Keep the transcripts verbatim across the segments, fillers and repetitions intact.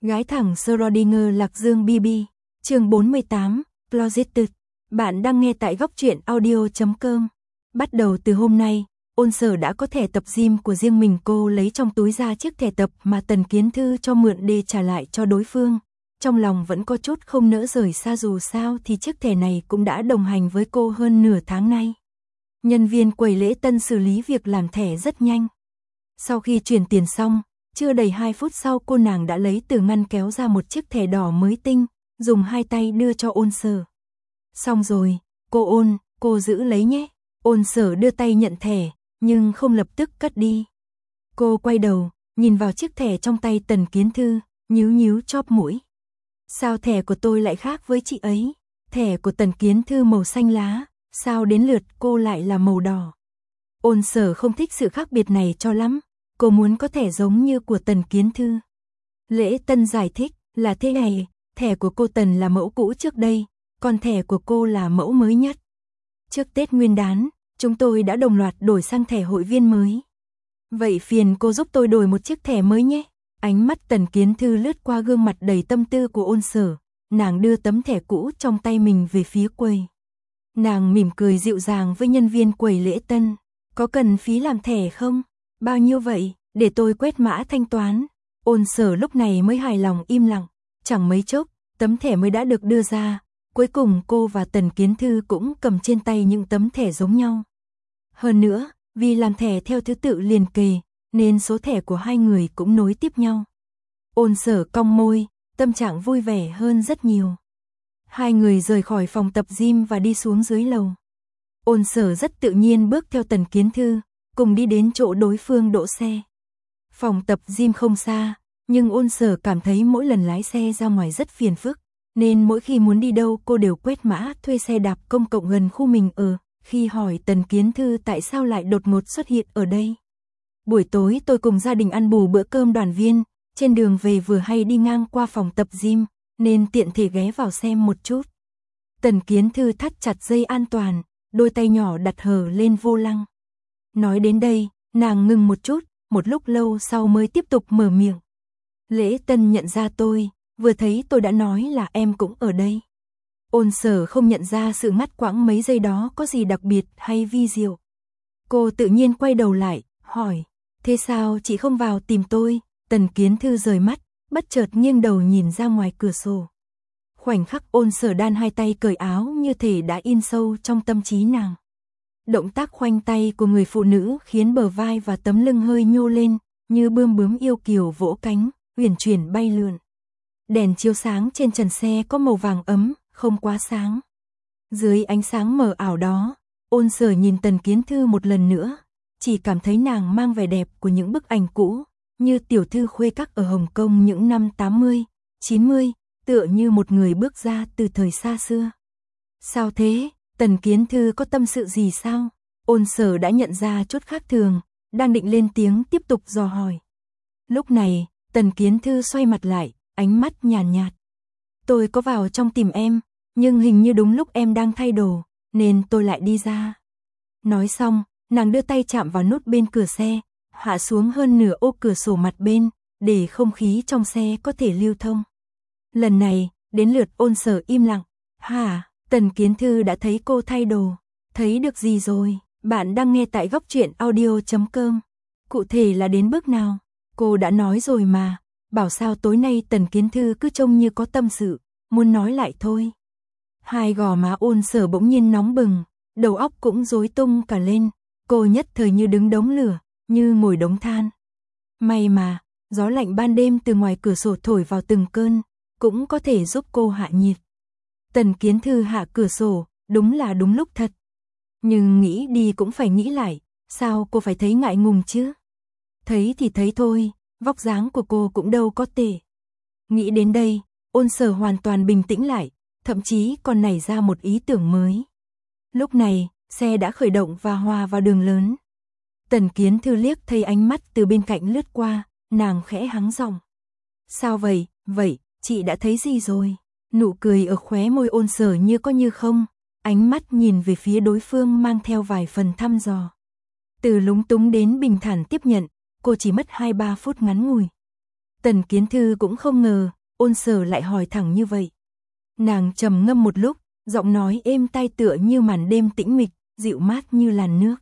Gái thẳng Schrödinger Lạc Dương bê bê, chương bốn mươi tám, Closeted. Bạn đang nghe tại góc truyện audio chấm com. Bắt đầu từ hôm nay, Ôn Sở đã có thẻ tập gym của riêng mình. Cô lấy trong túi ra chiếc thẻ tập mà Tần Kiến Thư cho mượn để trả lại cho đối phương. Trong lòng vẫn có chút không nỡ rời xa, dù sao thì chiếc thẻ này cũng đã đồng hành với cô hơn nửa tháng nay. Nhân viên quầy lễ tân xử lý việc làm thẻ rất nhanh. Sau khi chuyển tiền xong, chưa đầy hai phút sau cô nàng đã lấy từ ngăn kéo ra một chiếc thẻ đỏ mới tinh, dùng hai tay đưa cho Ôn Sở. Xong rồi, cô Ôn, cô giữ lấy nhé. Ôn Sở đưa tay nhận thẻ, nhưng không lập tức cất đi. Cô quay đầu, nhìn vào chiếc thẻ trong tay Tần Kiến Thư, nhíu nhíu chóp mũi. Sao thẻ của tôi lại khác với chị ấy? Thẻ của Tần Kiến Thư màu xanh lá, sao đến lượt cô lại là màu đỏ? Ôn Sở không thích sự khác biệt này cho lắm. Cô muốn có thẻ giống như của Tần Kiến Thư. Lễ tân giải thích là thế này, thẻ của cô Tần là mẫu cũ trước đây, còn thẻ của cô là mẫu mới nhất. Trước Tết Nguyên đán, chúng tôi đã đồng loạt đổi sang thẻ hội viên mới. Vậy phiền cô giúp tôi đổi một chiếc thẻ mới nhé. Ánh mắt Tần Kiến Thư lướt qua gương mặt đầy tâm tư của Ôn Sở, nàng đưa tấm thẻ cũ trong tay mình về phía quầy. Nàng mỉm cười dịu dàng với nhân viên quầy lễ tân. Có cần phí làm thẻ không? Bao nhiêu vậy, để tôi quét mã thanh toán. Ôn Sở lúc này mới hài lòng im lặng. Chẳng mấy chốc, tấm thẻ mới đã được đưa ra. Cuối cùng cô và Tần Kiến Thư cũng cầm trên tay những tấm thẻ giống nhau. Hơn nữa, vì làm thẻ theo thứ tự liền kề, nên số thẻ của hai người cũng nối tiếp nhau. Ôn Sở cong môi, tâm trạng vui vẻ hơn rất nhiều. Hai người rời khỏi phòng tập gym và đi xuống dưới lầu. Ôn Sở rất tự nhiên bước theo Tần Kiến Thư, cùng đi đến chỗ đối phương đỗ xe. Phòng tập gym không xa, nhưng Ôn Sở cảm thấy mỗi lần lái xe ra ngoài rất phiền phức, nên mỗi khi muốn đi đâu cô đều quét mã thuê xe đạp công cộng gần khu mình ở. Khi hỏi Tần Kiến Thư tại sao lại đột ngột xuất hiện ở đây. Buổi tối tôi cùng gia đình ăn bù bữa cơm đoàn viên, trên đường về vừa hay đi ngang qua phòng tập gym, nên tiện thể ghé vào xem một chút. Tần Kiến Thư thắt chặt dây an toàn, đôi tay nhỏ đặt hờ lên vô lăng. Nói đến đây, nàng ngừng một chút, một lúc lâu sau mới tiếp tục mở miệng. Lễ tân nhận ra tôi, vừa thấy tôi đã nói là em cũng ở đây. Ôn Sở không nhận ra sự ngắt quãng mấy giây đó có gì đặc biệt hay vi diệu. Cô tự nhiên quay đầu lại, hỏi, thế sao chị không vào tìm tôi? Tần Kiến Thư rời mắt, bất chợt nghiêng đầu nhìn ra ngoài cửa sổ. Khoảnh khắc Ôn Sở đan hai tay cởi áo như thể đã in sâu trong tâm trí nàng. Động tác khoanh tay của người phụ nữ khiến bờ vai và tấm lưng hơi nhô lên, như bươm bướm yêu kiều vỗ cánh, uyển chuyển bay lượn. Đèn chiếu sáng trên trần xe có màu vàng ấm, không quá sáng. Dưới ánh sáng mờ ảo đó, Ôn Sở nhìn Tần Kiến Thư một lần nữa, chỉ cảm thấy nàng mang vẻ đẹp của những bức ảnh cũ, như tiểu thư khuê các ở Hồng Kông những năm tám mươi, chín mươi, tựa như một người bước ra từ thời xa xưa. Sao thế? Tần Kiến Thư có tâm sự gì sao? Ôn Sở đã nhận ra chút khác thường, đang định lên tiếng tiếp tục dò hỏi. Lúc này, Tần Kiến Thư xoay mặt lại, ánh mắt nhàn nhạt, nhạt. Tôi có vào trong tìm em, nhưng hình như đúng lúc em đang thay đồ, nên tôi lại đi ra. Nói xong, nàng đưa tay chạm vào nút bên cửa xe, hạ xuống hơn nửa ô cửa sổ mặt bên, để không khí trong xe có thể lưu thông. Lần này, đến lượt Ôn Sở im lặng. Hả? Tần Kiến Thư đã thấy cô thay đồ. Thấy được gì rồi? Bạn đang nghe tại góc truyện audio chấm com. Cụ thể là đến bước nào? Cô đã nói rồi mà. Bảo sao tối nay Tần Kiến Thư cứ trông như có tâm sự, muốn nói lại thôi. Hai gò má Ôn Sở bỗng nhiên nóng bừng, đầu óc cũng rối tung cả lên. Cô nhất thời như đứng đống lửa, như ngồi đống than. May mà, gió lạnh ban đêm từ ngoài cửa sổ thổi vào từng cơn, cũng có thể giúp cô hạ nhiệt. Tần Kiến Thư hạ cửa sổ, đúng là đúng lúc thật. Nhưng nghĩ đi cũng phải nghĩ lại, sao cô phải thấy ngại ngùng chứ? Thấy thì thấy thôi, vóc dáng của cô cũng đâu có tệ. Nghĩ đến đây, Ôn Sở hoàn toàn bình tĩnh lại, thậm chí còn nảy ra một ý tưởng mới. Lúc này, xe đã khởi động và hòa vào đường lớn. Tần Kiến Thư liếc thấy ánh mắt từ bên cạnh lướt qua, nàng khẽ hắng giọng. Sao vậy, vậy, chị đã thấy gì rồi? Nụ cười ở khóe môi Ôn Sở như có như không, ánh mắt nhìn về phía đối phương mang theo vài phần thăm dò. Từ lúng túng đến bình thản tiếp nhận, cô chỉ mất hai ba phút ngắn ngủi. Tần Kiến Thư cũng không ngờ, Ôn Sở lại hỏi thẳng như vậy. Nàng trầm ngâm một lúc, giọng nói êm tai tựa như màn đêm tĩnh mịch, dịu mát như làn nước.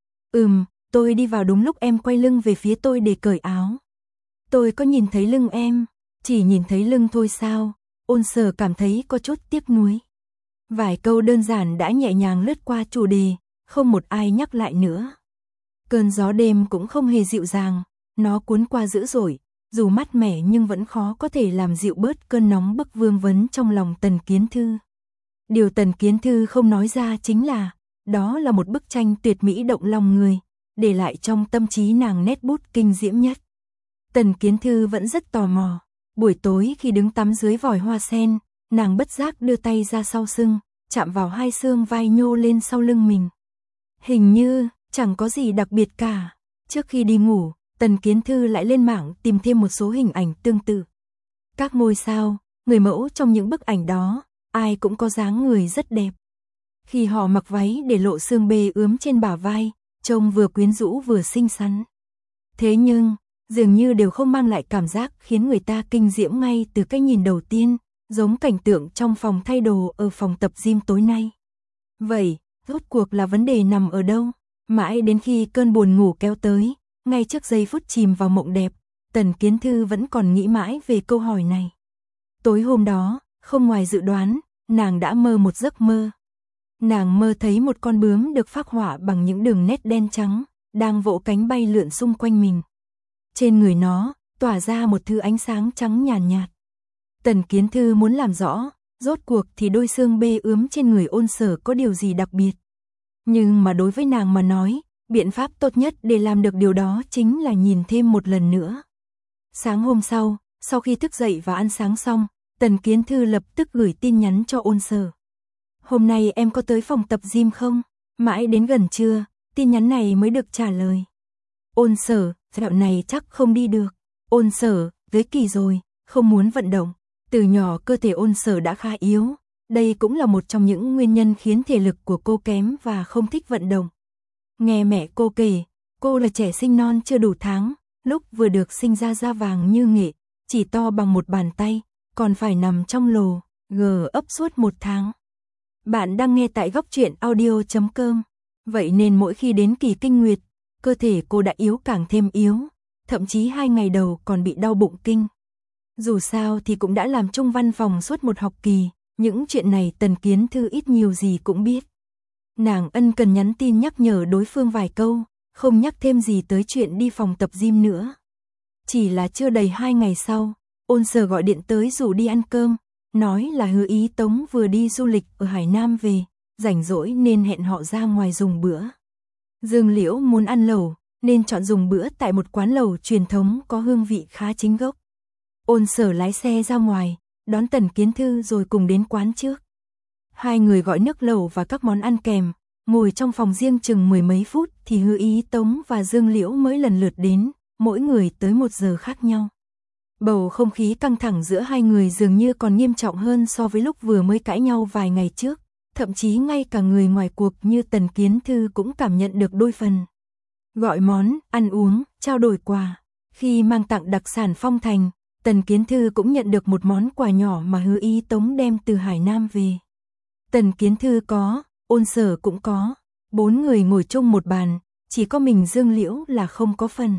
Ừm, tôi đi vào đúng lúc em quay lưng về phía tôi để cởi áo. Tôi có nhìn thấy lưng em, chỉ nhìn thấy lưng thôi sao? Ôn Sở cảm thấy có chút tiếc nuối. Vài câu đơn giản đã nhẹ nhàng lướt qua chủ đề, không một ai nhắc lại nữa. Cơn gió đêm cũng không hề dịu dàng, nó cuốn qua dữ dội, dù mát mẻ nhưng vẫn khó có thể làm dịu bớt cơn nóng bức vương vấn trong lòng Tần Kiến Thư. Điều Tần Kiến Thư không nói ra chính là, đó là một bức tranh tuyệt mỹ động lòng người, để lại trong tâm trí nàng nét bút kinh diễm nhất. Tần Kiến Thư vẫn rất tò mò, buổi tối khi đứng tắm dưới vòi hoa sen, nàng bất giác đưa tay ra sau lưng, chạm vào hai xương vai nhô lên sau lưng mình. Hình như, chẳng có gì đặc biệt cả. Trước khi đi ngủ, Tần Kiến Thư lại lên mạng tìm thêm một số hình ảnh tương tự. Các ngôi sao, người mẫu trong những bức ảnh đó, ai cũng có dáng người rất đẹp. Khi họ mặc váy để lộ xương bê ướm trên bả vai, trông vừa quyến rũ vừa xinh xắn. Thế nhưng, dường như đều không mang lại cảm giác khiến người ta kinh diễm ngay từ cái nhìn đầu tiên, giống cảnh tượng trong phòng thay đồ ở phòng tập gym tối nay. Vậy, rốt cuộc là vấn đề nằm ở đâu? Mãi đến khi cơn buồn ngủ kéo tới, ngay trước giây phút chìm vào mộng đẹp, Tần Kiến Thư vẫn còn nghĩ mãi về câu hỏi này. Tối hôm đó, không ngoài dự đoán, nàng đã mơ một giấc mơ. Nàng mơ thấy một con bướm được phác họa bằng những đường nét đen trắng, đang vỗ cánh bay lượn xung quanh mình. Trên người nó, tỏa ra một thứ ánh sáng trắng nhàn nhạt, nhạt. Tần Kiến Thư muốn làm rõ, rốt cuộc thì đôi xương bê ướm trên người Ôn Sở có điều gì đặc biệt. Nhưng mà đối với nàng mà nói, biện pháp tốt nhất để làm được điều đó chính là nhìn thêm một lần nữa. Sáng hôm sau, sau khi thức dậy và ăn sáng xong, Tần Kiến Thư lập tức gửi tin nhắn cho Ôn Sở. Hôm nay em có tới phòng tập gym không? Mãi đến gần trưa, tin nhắn này mới được trả lời. Ôn Sở, dạo này chắc không đi được. Ôn Sở, tới kỳ rồi, không muốn vận động. Từ nhỏ cơ thể Ôn Sở đã khá yếu. Đây cũng là một trong những nguyên nhân khiến thể lực của cô kém và không thích vận động. Nghe mẹ cô kể, cô là trẻ sinh non chưa đủ tháng, lúc vừa được sinh ra da vàng như nghệ, chỉ to bằng một bàn tay, còn phải nằm trong lồ, gờ ấp suốt một tháng. Bạn đang nghe tại góc truyện audio chấm com. Vậy nên mỗi khi đến kỳ kinh nguyệt, cơ thể cô đã yếu càng thêm yếu, thậm chí hai ngày đầu còn bị đau bụng kinh. Dù sao thì cũng đã làm chung văn phòng suốt một học kỳ, những chuyện này Tần Kiến Thư ít nhiều gì cũng biết. Nàng ân cần nhắn tin nhắc nhở đối phương vài câu, không nhắc thêm gì tới chuyện đi phòng tập gym nữa. Chỉ là chưa đầy hai ngày sau, Ôn Sở gọi điện tới rủ đi ăn cơm, nói là Hứa Ý Tống vừa đi du lịch ở Hải Nam về, rảnh rỗi nên hẹn họ ra ngoài dùng bữa. Dương Liễu muốn ăn lẩu, nên chọn dùng bữa tại một quán lẩu truyền thống có hương vị khá chính gốc. Ôn Sở lái xe ra ngoài, đón Tần Kiến Thư rồi cùng đến quán trước. Hai người gọi nước lẩu và các món ăn kèm, ngồi trong phòng riêng chừng mười mấy phút thì Hứa Ý Tống và Dương Liễu mới lần lượt đến, mỗi người tới một giờ khác nhau. Bầu không khí căng thẳng giữa hai người dường như còn nghiêm trọng hơn so với lúc vừa mới cãi nhau vài ngày trước, thậm chí ngay cả người ngoài cuộc như Tần Kiến Thư cũng cảm nhận được đôi phần. Gọi món, ăn uống, trao đổi quà. Khi mang tặng đặc sản Phong Thành, Tần Kiến Thư cũng nhận được một món quà nhỏ mà Hứa Ý Tống đem từ Hải Nam về. Tần Kiến Thư có, Ôn Sở cũng có, bốn người ngồi chung một bàn, chỉ có mình Dương Liễu là không có phần.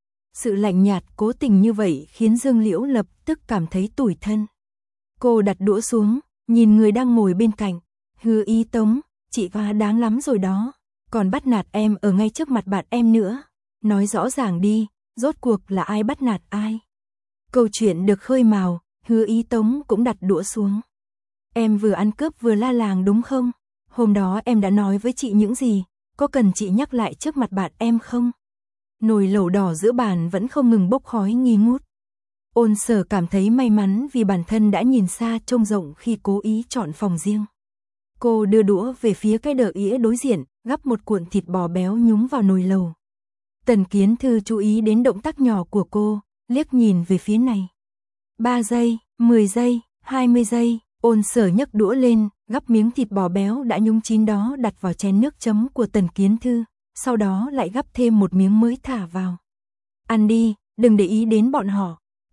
Sự lạnh nhạt cố tình như vậy khiến Dương Liễu lập tức cảm thấy tủi thân. Cô đặt đũa xuống, nhìn người đang ngồi bên cạnh. Hứa Ý Tống, chị quá đáng lắm rồi đó, còn bắt nạt em ở ngay trước mặt bạn em nữa. Nói rõ ràng đi, rốt cuộc là ai bắt nạt ai? Câu chuyện được khơi mào, Hứa Ý Tống cũng đặt đũa xuống. Em vừa ăn cướp vừa la làng đúng không? Hôm đó em đã nói với chị những gì, có cần chị nhắc lại trước mặt bạn em không? Nồi lẩu đỏ giữa bàn vẫn không ngừng bốc khói nghi ngút. Ôn Sở cảm thấy may mắn vì bản thân đã nhìn xa trông rộng khi cố ý chọn phòng riêng. Cô đưa đũa về phía cái đỡ ĩa đối diện, gắp một cuộn thịt bò béo nhúng vào nồi lẩu. Tần Kiến Thư chú ý đến động tác nhỏ của cô, liếc nhìn về phía này. ba giây, mười giây, hai mươi giây, Ôn Sở nhấc đũa lên, gắp miếng thịt bò béo đã nhúng chín đó đặt vào chén nước chấm của Tần Kiến Thư, sau đó lại gắp thêm một miếng mới thả vào. Ăn đi, đừng để ý đến bọn họ.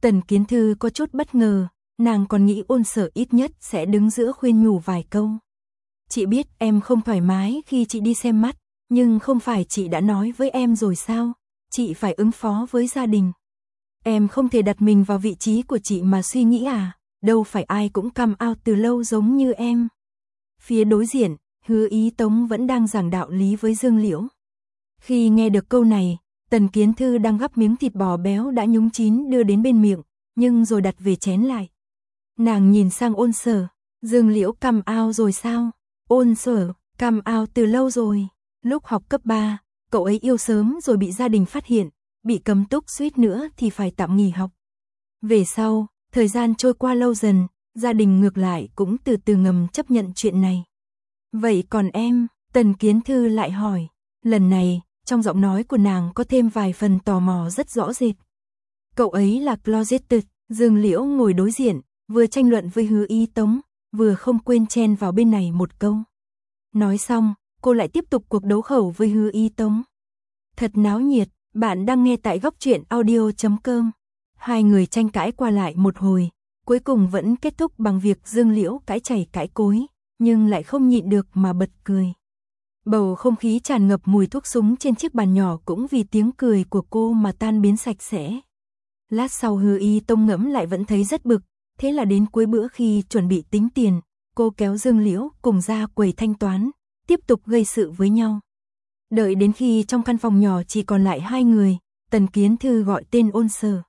Tần Kiến Thư có chút bất ngờ, nàng còn nghĩ Ôn Sở ít nhất sẽ đứng giữa khuyên nhủ vài câu. Chị biết em không thoải mái khi chị đi xem mắt, nhưng không phải chị đã nói với em rồi sao, chị phải ứng phó với gia đình. Em không thể đặt mình vào vị trí của chị mà suy nghĩ à, đâu phải ai cũng come out từ lâu giống như em. Phía đối diện, Hứa Ý Tống vẫn đang giảng đạo lý với Dương Liễu. Khi nghe được câu này, Tần Kiến Thư đang gắp miếng thịt bò béo đã nhúng chín đưa đến bên miệng, nhưng rồi đặt về chén lại. Nàng nhìn sang Ôn Sở, Dương Liễu come out rồi sao? Ôn Sở, come out từ lâu rồi. Lúc học cấp ba, cậu ấy yêu sớm rồi bị gia đình phát hiện, bị cấm túc suýt nữa thì phải tạm nghỉ học. Về sau, thời gian trôi qua lâu dần, gia đình ngược lại cũng từ từ ngầm chấp nhận chuyện này. Vậy còn em? Tần Kiến Thư lại hỏi. Lần này, trong giọng nói của nàng có thêm vài phần tò mò rất rõ rệt. Cậu ấy là closeted. Dương Liễu ngồi đối diện, vừa tranh luận với Hứa Ý Tống, vừa không quên chen vào bên này một câu. Nói xong, cô lại tiếp tục cuộc đấu khẩu với Hứa Ý Tống. Thật náo nhiệt, bạn đang nghe tại góc truyện audio chấm com. Hai người tranh cãi qua lại một hồi, cuối cùng vẫn kết thúc bằng việc Dương Liễu cãi chảy cãi cối, nhưng lại không nhịn được mà bật cười. Bầu không khí tràn ngập mùi thuốc súng trên chiếc bàn nhỏ cũng vì tiếng cười của cô mà tan biến sạch sẽ. Lát sau Hứa Ý Tông ngẫm lại vẫn thấy rất bực, thế là đến cuối bữa khi chuẩn bị tính tiền, cô kéo Dương Liễu cùng ra quầy thanh toán, tiếp tục gây sự với nhau. Đợi đến khi trong căn phòng nhỏ chỉ còn lại hai người, Tần Kiến Thư gọi tên Ôn Sở.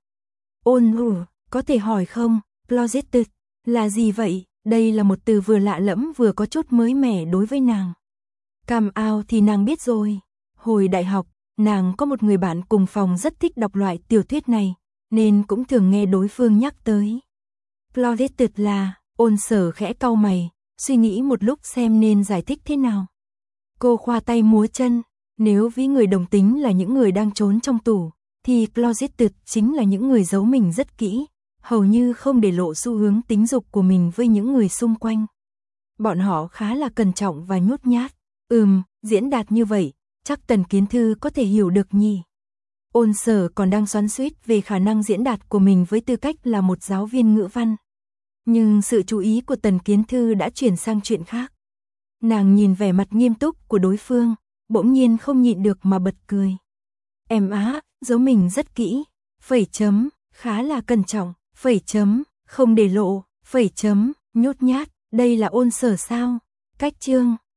Ôn ủ, có thể hỏi không, closeted là gì vậy? Đây là một từ vừa lạ lẫm vừa có chút mới mẻ đối với nàng. Come out thì nàng biết rồi. Hồi đại học, nàng có một người bạn cùng phòng rất thích đọc loại tiểu thuyết này, nên cũng thường nghe đối phương nhắc tới. Closeted là, Ôn Sở khẽ cau mày, suy nghĩ một lúc xem nên giải thích thế nào. Cô khoa tay múa chân, nếu ví người đồng tính là những người đang trốn trong tủ, thì closeted chính là những người giấu mình rất kỹ, hầu như không để lộ xu hướng tính dục của mình với những người xung quanh. Bọn họ khá là cẩn trọng và nhút nhát. Ừm, diễn đạt như vậy, chắc Tần Kiến Thư có thể hiểu được nhỉ. Ôn Sở còn đang xoắn xuýt về khả năng diễn đạt của mình với tư cách là một giáo viên ngữ văn. Nhưng sự chú ý của Tần Kiến Thư đã chuyển sang chuyện khác. Nàng nhìn vẻ mặt nghiêm túc của đối phương, bỗng nhiên không nhịn được mà bật cười. Em á, giấu mình rất kỹ, phẩy chấm, khá là cẩn trọng, phẩy chấm, không để lộ, phẩy chấm, nhút nhát, đây là Ôn Sở sao? Cách chương